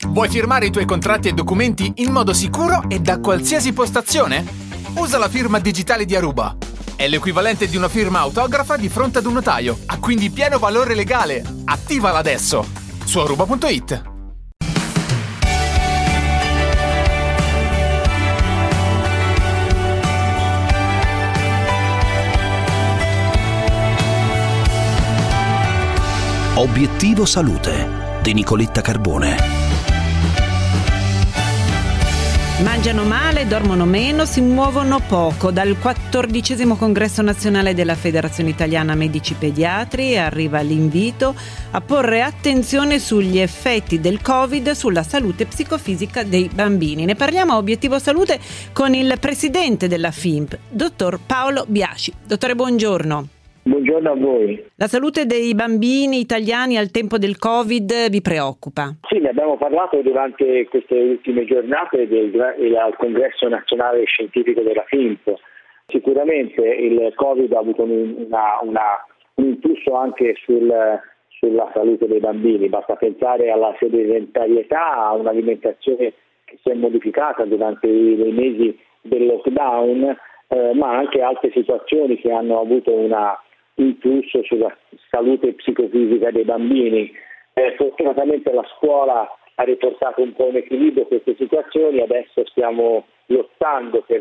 Vuoi firmare i tuoi contratti e documenti in modo sicuro e da qualsiasi postazione? Usa la firma digitale di Aruba. È l'equivalente di una firma autografa di fronte ad un notaio. Ha quindi pieno valore legale. Attivala adesso su aruba.it. Obiettivo Salute di Nicoletta Carbone. Mangiano male, dormono meno, si muovono poco. Dal 14° congresso nazionale della Federazione Italiana Medici Pediatri arriva l'invito a porre attenzione sugli effetti del Covid sulla salute psicofisica dei bambini. Ne parliamo a Obiettivo Salute con il presidente della FIMP, dottor Paolo Biasci. Dottore, buongiorno. Buongiorno a voi. La salute dei bambini italiani al tempo del Covid vi preoccupa? Sì, ne abbiamo parlato durante queste ultime giornate al Congresso Nazionale Scientifico della FIMP. Sicuramente il Covid ha avuto un impulso anche sulla salute dei bambini. Basta pensare alla sedentarietà, a un'alimentazione che si è modificata durante i mesi del lockdown, ma anche altre situazioni che hanno avuto impulso sulla salute psicofisica dei bambini. Fortunatamente la scuola ha riportato un po' in equilibrio queste situazioni, adesso stiamo lottando per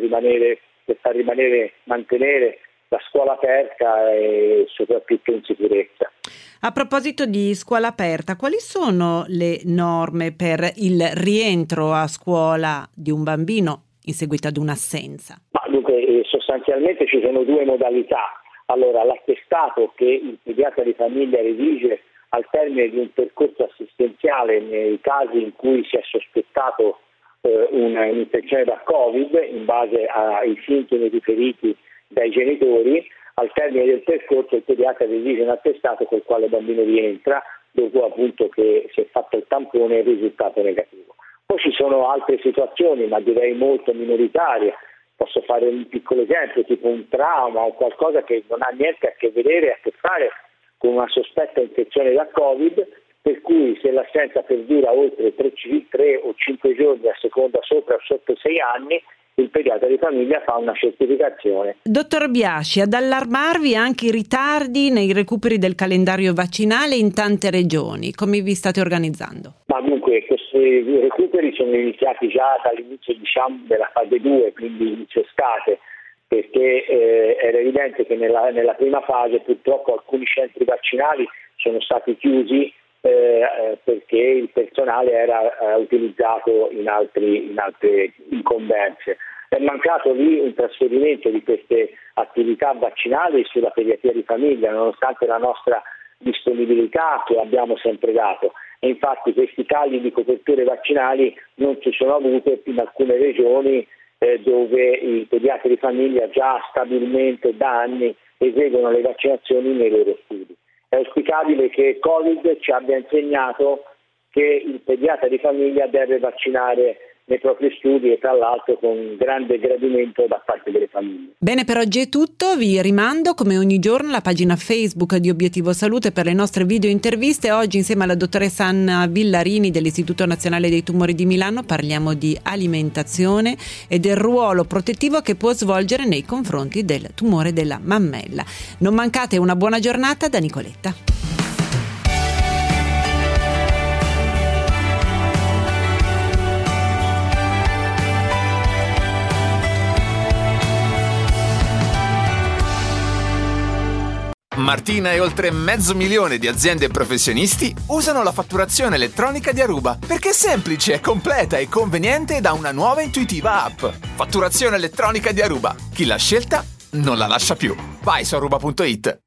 mantenere la scuola aperta e soprattutto in sicurezza. A proposito di scuola aperta, quali sono le norme per il rientro a scuola di un bambino in seguito ad un'assenza? Dunque, sostanzialmente ci sono due modalità. Allora, l'attestato che il pediatra di famiglia redige al termine di un percorso assistenziale nei casi in cui si è sospettato un'infezione da Covid in base ai sintomi riferiti dai genitori, al termine del percorso il pediatra redige un attestato col quale il bambino rientra dopo appunto che si è fatto il tampone e il risultato negativo. Poi ci sono altre situazioni, ma direi molto minoritarie. Posso fare un piccolo esempio, tipo un trauma o qualcosa che non ha niente a che fare con una sospetta infezione da Covid, per cui se l'assenza perdura oltre 3 o 5 giorni, a seconda sopra o sotto 6 anni, il pediatra di famiglia fa una certificazione. Dottor Biasci, ad allarmarvi anche i ritardi nei recuperi del calendario vaccinale in tante regioni. Come vi state organizzando? Ma dunque, questi recuperi sono iniziati già dall'inizio della fase 2, quindi inizio estate, perché era evidente che nella prima fase purtroppo alcuni centri vaccinali sono stati chiusi perché il personale era utilizzato in altre incombenze. È mancato lì un trasferimento di queste attività vaccinali sulla pediatria di famiglia, nonostante la nostra disponibilità che abbiamo sempre dato. E infatti questi tagli di coperture vaccinali non ci sono avute in alcune regioni dove i pediatri di famiglia già stabilmente da anni eseguono le vaccinazioni nei loro studi. È auspicabile che Covid ci abbia insegnato che il pediatra di famiglia deve vaccinare nei propri studi e tra l'altro con grande gradimento da parte delle famiglie. Bene, per oggi è tutto, vi rimando come ogni giorno alla pagina Facebook di Obiettivo Salute per le nostre video interviste. Oggi insieme alla dottoressa Anna Villarini dell'Istituto Nazionale dei Tumori di Milano parliamo di alimentazione e del ruolo protettivo che può svolgere nei confronti del tumore della mammella. Non mancate una buona giornata da Nicoletta. Martina e oltre 500.000 di aziende e professionisti usano la fatturazione elettronica di Aruba perché è semplice, è completa e conveniente da una nuova e intuitiva app. Fatturazione elettronica di Aruba. Chi l'ha scelta non la lascia più. Vai su aruba.it.